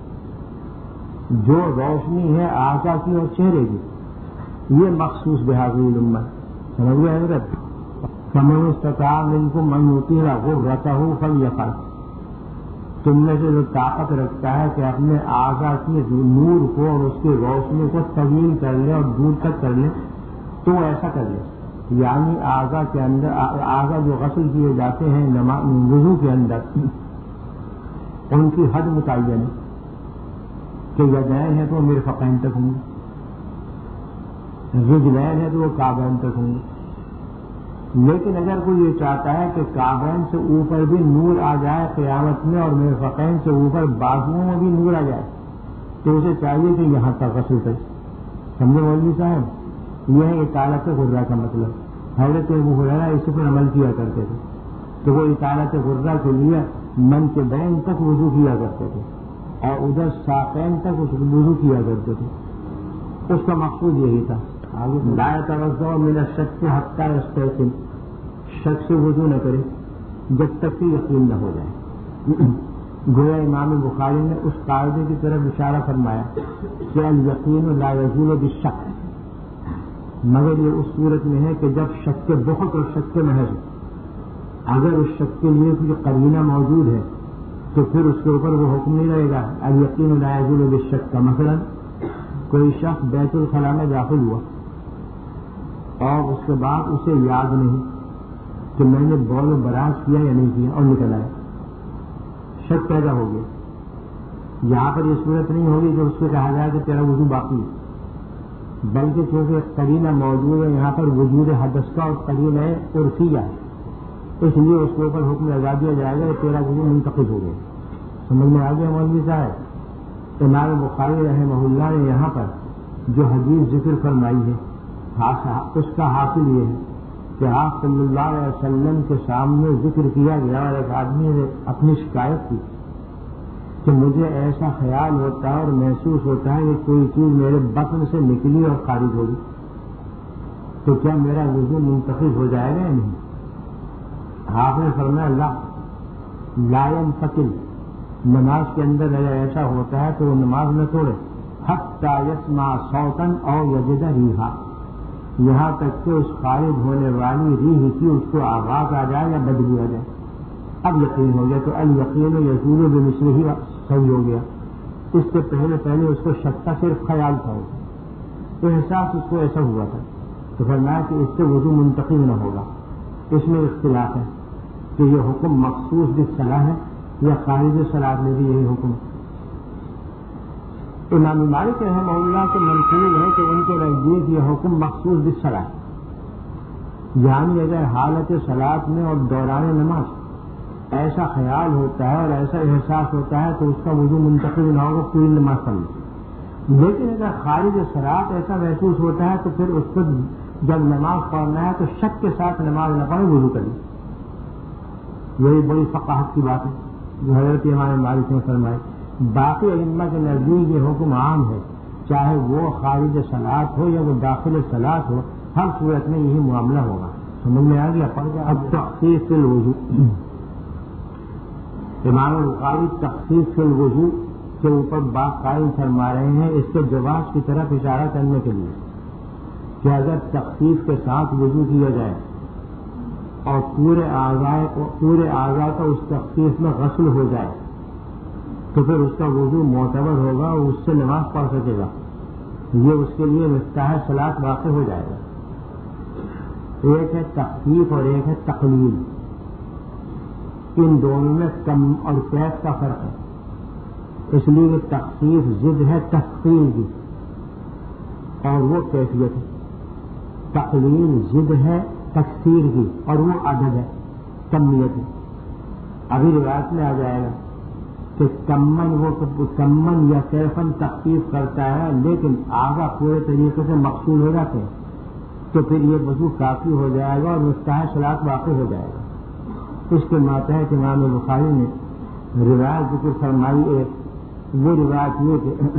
جو روشنی ہے اعضاء کی اور چہرے کی یہ مخصوص بہذی الامت. سمجھ گئے حضرت؟ فمن استطاع منکم ان یطیل غرتہ فلیفعل. تم میں سے جو طاقت رکھتا ہے کہ اپنے اعضاء کی نور کو اور اس کی روشنی کو طویل کر لے اور دور تک کر لے تو ایسا کر لے. یعنی اعضاء کے اندر اعضاء جو غسل کیے جاتے ہیں وضو کے اندر ان کی حد متعین ہے کہ یدین ہے تو وہ مرفقین تک ہوں گے، رجلین ہے تو وہ کعبین تک ہوں گے. لیکن اگر کوئی یہ چاہتا ہے کہ کعبین سے اوپر بھی نور آ جائے قیامت میں اور مرفقین سے اوپر بازوؤں میں بھی نور آ جائے تو اسے چاہیے کہ یہاں تک غسل کرے. سمجھے مولوی صاحب؟ یہ ہے اطالت غرہ کا مطلب. حضرت ابو ہریرہ اس پر عمل کیا کرتے تھے کہ وہ اطالت غرہ کے لیے من کے بین تک وضو کیا کرتے تھے اور ادھر ساقین تک اس وضو کیا کرتے تھے. اس کا مقصود یہی تھا لا يتوضأ من الشك حتى يستيقن، شک سے وضو نہ کرے جب تک کہ یقین نہ ہو جائے. گویا امام بخاری نے اس قاعدے کی طرف اشارہ فرمایا کہ الیقین لا یزول بالشک، مگر یہ اس صورت میں ہے کہ جب شک کے بہت اور شک کے محض ہو. اگر اس شک کے لیے کوئی قرینہ موجود ہے تو پھر اس کے اوپر وہ حکم نہیں رہے گا الیقین لا یزول بالشک کا. مثلا کوئی شخص بیت الخلاء میں داخل ہوا اور اس کے بعد اسے یاد نہیں کہ میں نے بول و براز کیا یا نہیں کیا اور نکل آیا، شک پیدا ہو گیا. یہاں پر یہ صورت نہیں ہوگی کہ اس سے کہا جائے کہ تیرا وضو باقی ہے، بلکہ چونکہ قرینہ موجود ہے یہاں پر وجود حدث کا اور قرینہ عرفیہ ہے، اس لیے اس کے اوپر حکم لگا دیا جائے گا کہ تیرا وضو منتقل ہو گیا۔ سمجھ میں آ گیا مولوی صاحب؟ امام بخاری رحمہ اللہ نے یہاں پر جو حدیث ذکر فرمائی ہے اس کا حاصل یہ ہے کہ آپ صلی اللہ علیہ وسلم کے سامنے ذکر کیا گیا اور ایک آدمی نے اپنی شکایت کی کہ مجھے ایسا خیال ہوتا ہے اور محسوس ہوتا ہے کہ کوئی چیز میرے بطن سے نکلی اور خارج ہوگی، تو کیا میرا وضو منتخب ہو جائے گا یا نہیں؟ آپ نے فرمایا اللہ لا ينفصل، نماز کے اندر اگر ایسا ہوتا ہے تو وہ نماز نہ توڑے، حتی یسمع صوتا او یجد ریحا، یہاں تک کہ اس خارج ہونے والی ریح کی اس کو آواز آ جائے یا بدبو آ جائے۔ اب یقین ہو گیا تو الیقین یزول بمثلہ ہی صحیح ہو گیا۔ اس سے پہلے پہلے اس کو شک کا صرف خیال تھا، تو احساس اس کو ایسا ہوا تھا، تو فرمایا کہ اس سے وضو منتقل نہ ہوگا۔ اس میں اختلاف ہے کہ یہ حکم مخصوص بالصلاح ہے یا خارج صلاح میں بھی یہی حکم ہے۔ امام مالک رحمہ اللہ کے منقول ہے کہ ان کے نزدیک یہ حکم مخصوص بالصلاح، یعنی اگر حالت صلاۃ میں اور دوران نماز ایسا خیال ہوتا ہے اور ایسا احساس ہوتا ہے تو اس کا وضو منتقل نہ ہوگا، پوری نماز پڑھ لے۔ لیکن اگر خارج صلاۃ ایسا محسوس ہوتا ہے تو پھر اس کو جب نماز پڑھنا ہے تو شک کے ساتھ نماز نہ پڑھے، وضو کر لے۔ یہی بڑی فقاہت کی بات ہے جو حضرت امام مالک نے فرمائی۔ باقی ائمہ کے نزدیک یہ حکم عام ہے، چاہے وہ خارج صلاۃ ہو یا وہ داخل صلاۃ ہو، ہر صورت میں یہی معاملہ ہوگا۔ سمجھ میں آ گیا؟ پڑھ گیا۔ اب تخصیص الوضو، امام بخاری تخصیص الوضو کے اوپر بات قائم فرما رہے ہیں اس کے جواز کی طرف اشارہ کرنے کے لیے کہ اگر تخصیص کے ساتھ وضو کیا جائے اور پورے اعضاء پورے اعضاء کا اس تخصیص میں غسل ہو جائے تو پھر اس کا وضو معتبر ہوگا اور اس سے نماز پڑھ سکے گا، یہ اس کے لیے مفتاح صلاۃ واقع ہو جائے گا۔ ایک ہے تخفیف اور ایک ہے تقلیل، ان دونوں میں کم اور کیف کا فرق ہے، اس لیے کہ تخفیف ضد ہے تفصیل کی اور وہ کیفیت ہے، تقلیل ضد ہے تکثیر کی اور وہ عدد ہے، کمیت ہے۔ ابھی روایت میں آ جائے گا کہ کمن وہ کمن یا کیفن تخفیف کرتا ہے لیکن آگا پورے طریقے سے مقصود ہو جاتے ہیں تو پھر یہ وضو کافی ہو جائے گا اور مفتاح صلاۃ واقع ہو جائے گا۔ اس کے ماتحت امام بخاری نے روایت ذکر فرمائی، ایک وہ روایت یہ کہ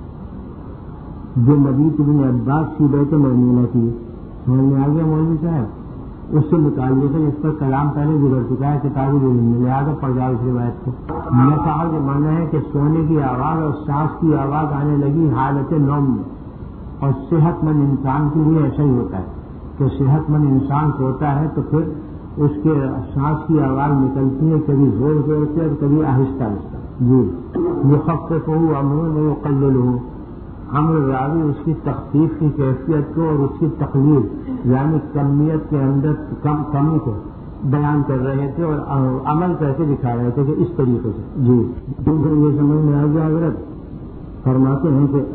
جو نبی بن عباس کی بیت میمونہ کی، سمجھ میں آ گیا مولوی صاحب؟ اس سے متعلق ہے، اس پر کلام پہلے گزر چکا ہے کتاب العلم میں، لہٰذا پڑھ جاؤ اس روایت کو۔ نفع کے معنی ہے کہ سونے کی آواز اور سانس کی آواز آنے لگی حالت نوم میں، اور صحت مند انسان کے لیے ایسا ہی ہوتا ہے کہ صحت مند انسان سوتا ہے تو پھر اس کے سانس کی آواز نکلتی ہے، کبھی زور زور سے اور کبھی آہستہ آہستہ۔ جی مخفف ہو امر میں مقلل ہو، امر راوی اس کی تخفیف کی کیفیت کو اور اس کی تقلید یعنی کمیت کے اندر کم کمی کو بیان کر رہے تھے اور عمل کر کے دکھا رہے تھے کہ اس طریقے سے۔ جی کیونکہ یہ سمجھ میں آ گیا حضرت فرماتے ہیں کہ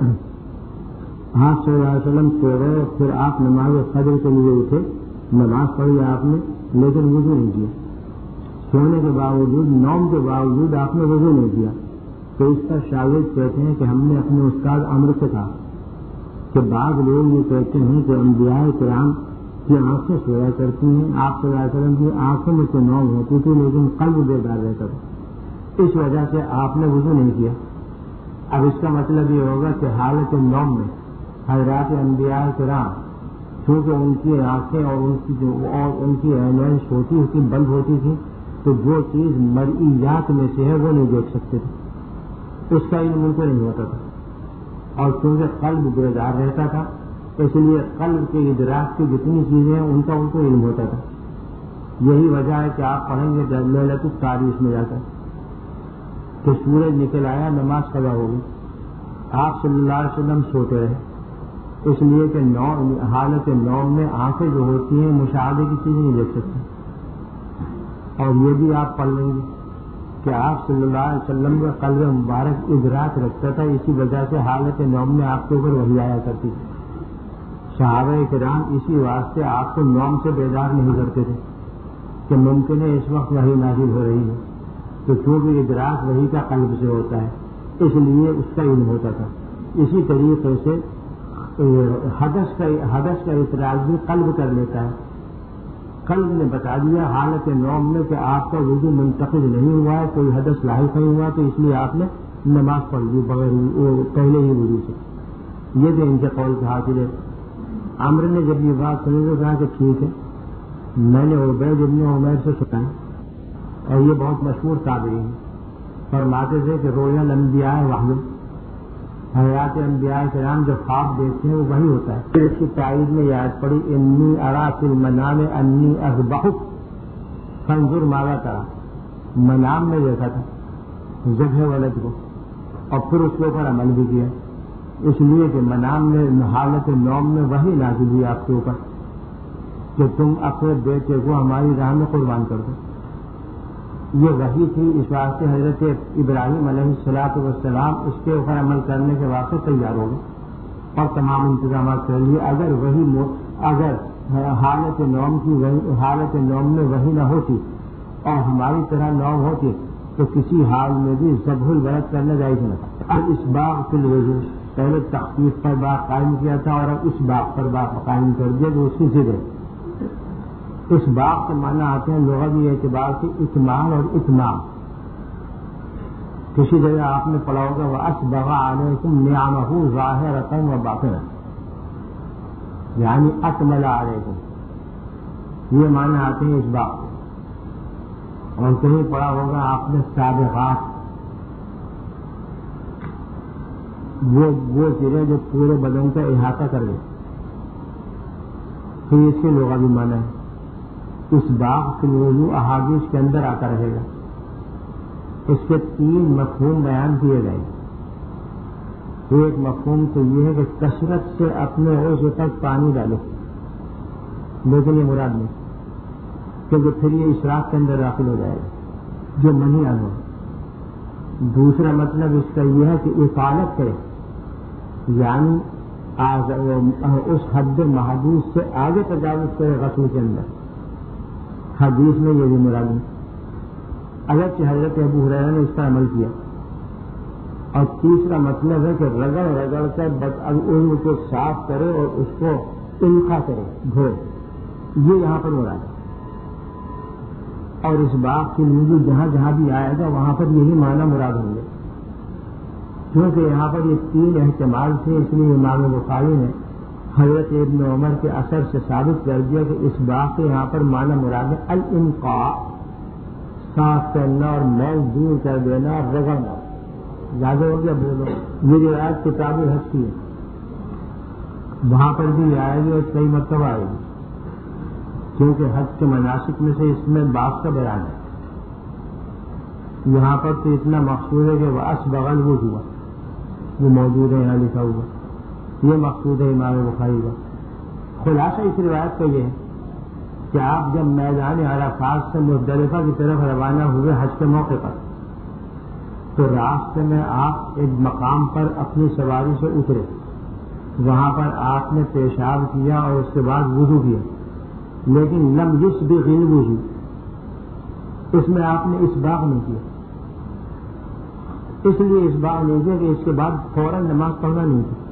آپ صلی اللہ علیہ وسلم سو گئے، پھر آپ نماز فجر کے لیے اٹھے، نماز پڑھی آپ نے لیکن وضو نہیں کیا، سونے کے باوجود نوم کے باوجود آپ نے وضو نہیں کیا، تو اس پر شاگرد کہتے ہیں کہ ہم نے اپنے استاد عمرو سے کہا کہ بعض لوگ یہ کہتے ہیں کہ انبیاء کرام کی آنکھیں سویا کرتی ہیں، آپ صلی اللہ علیہ وسلم کی آنکھوں میں تو نوم ہوتی تھی لیکن قلب بیدار رہتا تھا، اس وجہ سے آپ نے وضو نہیں کیا۔ اب اس کا مطلب یہ ہوگا کہ حالت نوم میں حضرات انبیاء کرام چونکہ ان کی آنکھیں اور ان کی جو اور ان کی عینین چھوٹی ہوتی بند ہوتی تھی تو جو چیز مرئیات میں سے ہے وہ نہیں دیکھ سکتے تھے، اس کا علم ان کو نہیں ہوتا تھا، اور چونکہ قلب بیدار رہتا تھا اس لیے قلب کے ادراک کی جتنی چیزیں ہیں ان کا ان کو علم ہوتا تھا۔ یہی وجہ ہے کہ آپ پڑھیں گے لیلۃ التاریخ میں جا کر کہ سورج نکل آیا، نماز قضا ہوگی، آپ صلی اللہ علیہ وسلم سوتے رہے، اس لیے کہ نوم حالت نوم میں آنکھیں جو ہوتی ہیں مشاہدے کی چیزیں نہیں دیکھ سکتی، اور یہ بھی آپ پڑھ لیں گے کہ آپ صلی اللہ علیہ وسلم کا قلب مبارک ادراک رکھتا تھا، اسی وجہ سے حالت نوم میں آپ کے اوپر وحی آیا کرتی تھی۔ صحابہ کرام اسی واسطے آپ کو نوم سے بیدار نہیں کرتے تھے کہ ممکن ہے اس وقت وحی نازل ہو رہی ہے، تو چونکہ ادراک وحی کا قلب سے ہوتا ہے اس لیے اس کا علم ہوتا تھا۔ اسی طریقے سے حدث کا حدث کا اعتراض بھی قلب کر لیتا ہے۔ قلب نے بتا دیا حالت نوم میں کہ آپ کا وضو منتقل نہیں ہوا ہے، کوئی حدث لاحق نہیں ہوا، تو اس لیے آپ نے نماز پڑھ لی بغیر پہلے ہی وضو سے۔ یہ تو ان کے قول کے حاصل ہے۔ عمرو نے جب یہ بات سنی تو کہا کہ ٹھیک ہے، میں نے عبید ابن عمیر سے سنا، اور یہ بہت مشہور تابعی ہیں، فرماتے تھے کہ رویا الانبیاء وحی، حیات انبیاء کرام جو خواب دیکھتے ہیں وہ وہی ہوتا ہے۔ پھر اس کی تائید میں یاد پڑی انی ارا فی المنام انی اذبحک فانظر ماذا تری، منام میں دیکھا تھا ذبح ولد کو، اور پھر اس کے اوپر عمل بھی کیا، اس لیے کہ منام میں حالت نوم میں وہی نازل ہوئی آپ کے اوپر کہ تم اپنے بیٹے کو ہماری راہ میں قربان کر دو۔ یہ وحی تھی، اس واسطے حضرت ابراہیم علیہ الصلوۃ والسلام اس کے اوپر عمل کرنے کے واسطے تیار ہو گئے اور تمام انتظامات کر لیے۔ اگر وہی اگر حالت نوم کی حالت نوم میں وہی نہ ہوتی اور ہماری طرح نوم ہوتی تو کسی حال میں بھی ذبح الولد کرنے جائز نہ تھا۔ اب اس باغ کے الوضو پہلے تخفیف پر باغ قائم کیا تھا اور اب اس باغ پر باغ قائم کر دیا جو اس کی ضد ہے۔ اس باغ کے معنی آتے ہیں لغوی اعتبار سے اتمام اور اتمام۔ کسی جگہ آپ نے پڑھا ہوگا وَأَسْبَغَ عَلَيْكُمْ نِعَمَهُ ظَاهِرَةً وَبَاطِنَةً، یعنی اکمل علیکم، یہ معنی آتے ہیں اس باغ کے۔ اور کہیں پڑھا ہوگا آپ نے سابغات، وہ وہ چیزیں جو پورے بدن کا احاطہ کر گئے، تو اس کے لغوی معنی ہے۔ اس باغ کے وضو احادیث کے اندر آتا رہے گا۔ اس کے تین مفہوم بیان کیے گئے۔ ایک مفہوم تو یہ ہے کہ کثرت سے اپنے عضو تک پانی ڈالو، لیکن یہ مراد نہیں، کیونکہ پھر یہ اسراف کے اندر داخل ہو جائے گا جو منہی عنہ ہے۔ دوسرا مطلب اس کا یہ ہے کہ اطالت کرے، یعنی اس حد محدود سے آگے تجاوز کرے غسل کے اندر۔ حدیث میں یہ بھی مراد ہے، اگرچہ حضرت ابو ہریرہ نے اس پر عمل کیا۔ اور تیسرا مطلب ہے کہ رگڑ رگڑ کر عضو کو صاف کرے اور اس کو انقا کرے، دھوئے، یہ یہاں پر مراد ہے۔ اور اس باغ کی وضو جہاں جہاں بھی آئے گا وہاں پر یہی معنی مراد ہوں گے، کیونکہ یہاں پر یہ تین احتمال تھے، اس لیے امام بخاری نے حضرت ابن عمر کے اثر سے ثابت کر دیا کہ اس باغ کے یہاں پر معنی مراد ہے الانقاء، صاف کرنا اور میل دور کر دینا اور رگڑنا۔ زیادہ ہو گیا بولو، یہ روایت کتاب حج کی ہے، وہاں پر بھی آئے گی اور کئی مرتبہ آئے گی، کیونکہ حج کے مناسک میں سے اس میں باغ کا بیان ہے۔ یہاں پر تو اتنا مقصود ہے کہ وَأَسْبَغَ الْوُضُوءَ، یہ موجود ہے یہاں لکھا ہوا، یہ مقصود ہے امام بخاری کا۔ خلاصہ اس روایت کا یہ ہے کہ آپ جب میدان عرفات سے مزدلفہ کی طرف روانہ ہوئے حج کے موقع پر، تو راستے میں آپ ایک مقام پر اپنی سواری سے اترے، وہاں پر آپ نے پیشاب کیا اور اس کے بعد وضو کیا، لیکن لم یسبغ الوضو، اس میں آپ نے اس باغ نہیں کیا۔ اس لیے اس باغ نہیں کیا کہ اس کے بعد فوراً نماز پڑھنا نہیں تھی۔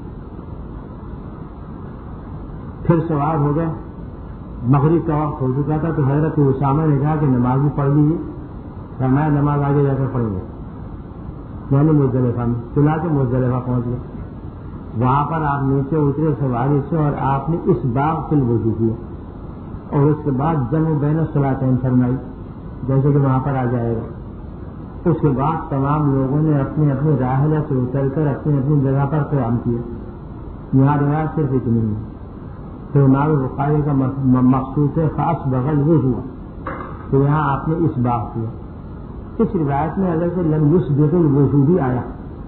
پھر سوار ہو گئے، مغرب کا وقت ہو چکا تھا، تو حضرت اسامہ نے کہا کہ نماز بھی پڑھ لیجیے، فرمایا نماز آگے جا کر پڑھیں گے، یعنی مزدلفہ میں۔ چنانچہ مزدلفہ پہنچ گئے، وہاں پر آپ نیچے اترے سواری سے اور آپ نے اس باغ سے وضو کیا، اور اس کے بعد جمع بین الصلاتین فرمائی، جیسے کہ وہاں پر آ جائے گا۔ اس کے بعد تمام لوگوں نے اپنے اپنے راحلہ سے اتر کر اپنی اپنی جگہ پر قیام کیا۔ یہاں روایت صرف اتنی ہے، تو امام بخاری کا مقصود ہے خاص بغل وضو، تو یہاں آپ نے اس باغ کیا۔ اس روایت میں اگر کہ لم یسبغ الوضو بھی آیا،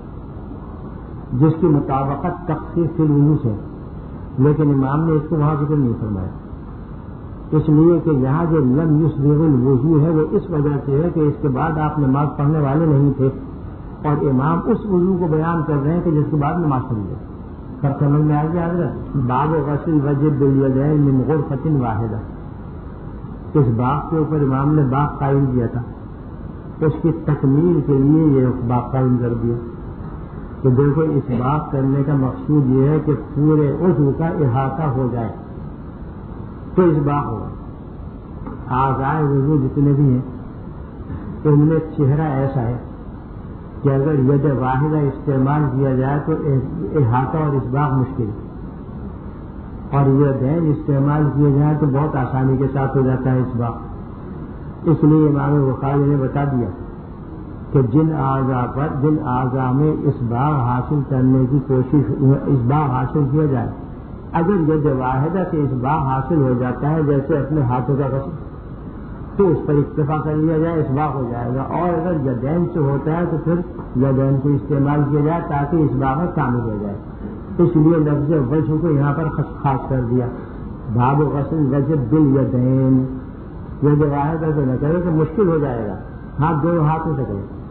جس کی مطابقت تخصیص فی الوضو سے، لیکن امام نے اس کو وہاں ذکر نہیں فرمایا، اس لیے کہ یہاں جو لم یسبغ الوضو ہے وہ اس وجہ سے ہے کہ اس کے بعد آپ نماز پڑھنے والے نہیں تھے، اور امام اس وضو کو بیان کر رہے ہیں کہ جس کے بعد نماز پڑھی ہے۔ سب سمجھ میں آ گیا حضرت؟ باب غسل وجب بالیدین من غرفۃ واحدہ، اس باب کے اوپر امام نے باب قائم کیا تھا، اس کی تکمیل کے لیے یہ باب قائم کر دیا کہ دیکھو اس باب کرنے کا مقصود یہ ہے کہ پورے عضو کا احاطہ ہو جائے تو اس باب ہوگا۔ اعضائے وضو جتنے بھی ہیں ان میں چہرہ ایسا ہے کہ اگر ید واحدہ استعمال کیا جائے تو احاطہ اور اسباغ مشکل، اور یدین استعمال کیے جائیں تو بہت آسانی کے ساتھ ہو جاتا ہے اسباغ۔ اس لیے امام بخاری نے بتا دیا کہ جن اعضاء پر جن اعضاء میں اسباغ حاصل کرنے کی کوشش اسباغ حاصل کیا جائے، اگر ید واحدہ سے اسباغ حاصل ہو جاتا ہے جیسے اپنے ہاتھوں کا غسل، تو اس پر اکتفا کر لیا جائے، اسباغ ہو جائے گا، اور اگر یدین سے ہوتا ہے تو پھر یدین کو استعمال کیا جائے تاکہ اسباغ کامل ہو جائے۔ اس لیے لفظ وجہ کو یہاں پر خاص کر دیا، باب غسل وجب بالیدین، ید واحدہ سے نہ کرے تو مشکل ہو جائے گا، ہاتھ دونوں ہاتھوں سے کرے۔